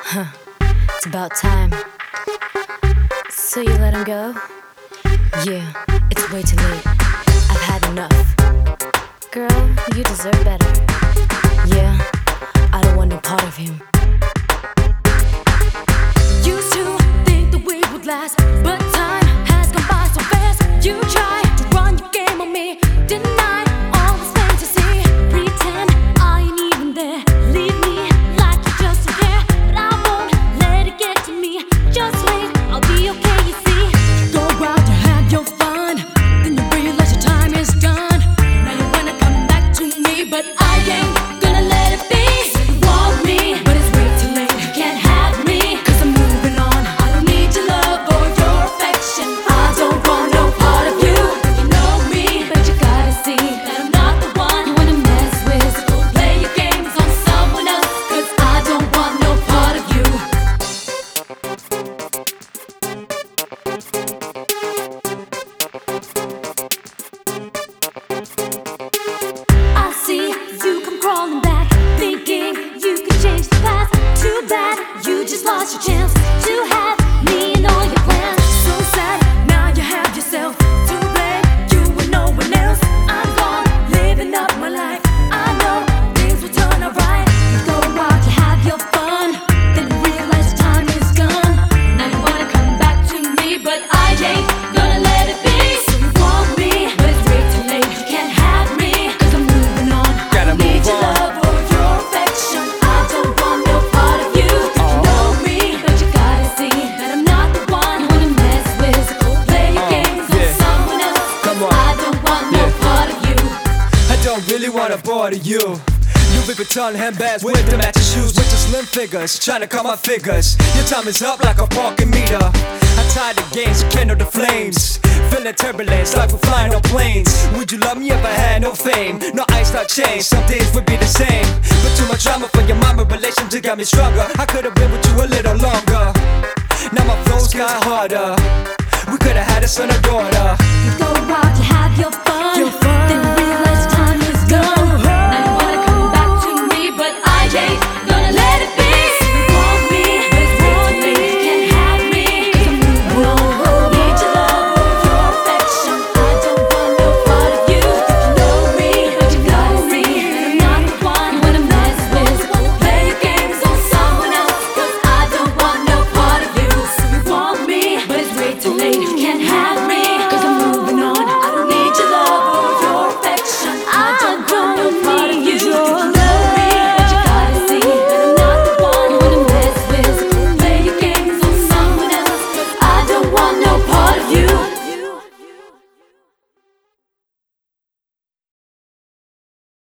It's about time. So you let him go? Yeah, it's way too late. I've had enough. Girl, you deserve better. Yeah, I don't want no part of him. Used to think the we would last, but time has gone by so fast. You try to run your game on me, deny all this fantasy, pretend I ain't even there. Leave me like you just don't care, but I won't let it get to me. Just wait, I'll be okay, you see. You go out to have your fun, then you realize your time is done. Now you wanna come back to me, but I ain't gonna let it be. You want me, but it's way too late. You can't have me, 'cause I'm moving on. I don't need your love or your affection. I don't want no part of you. You know me, but you gotta see that I'm not the one you wanna mess with. So go play your games on someone else, 'cause I don't want no part of you. I see you come crawling back, thinking you could change the past. Too bad you just lost your chance to have me and all your plans. So sad, now you have yourself to blame. You and no one else. I'm gone, living up my life. I know things will turn alright. You go out, you have your fun, then you realize your time is gone. Now you wanna come back to me, but I ain't gonna let it be. So you want me, but it's way too late. You can't have me, 'cause I'm moving on. I don't need your love or your affection. I don't want no part of you. You know me, but you gotta see that I'm not the one you wanna mess with. So go play your games on someone else, 'cause I don't want no part of you. I don't really wanna bother you. Louis Vuitton handbags with the matching shoes, with the slim figures, trying to count my figures. Your time is up like a parking meter. I'm tired of games, you kindle the flames. Feeling turbulence, like we're flying on planes. Would you love me if I had no fame? No ice, not change, some days would be the same. But too much drama for your mama, relationship got me stronger. I could've been with you a little longer. Now my flows got harder. We could've had a son or daughter. You go out, you have your fun, then you realize time is gone. Now you wanna come back to me, but I ain't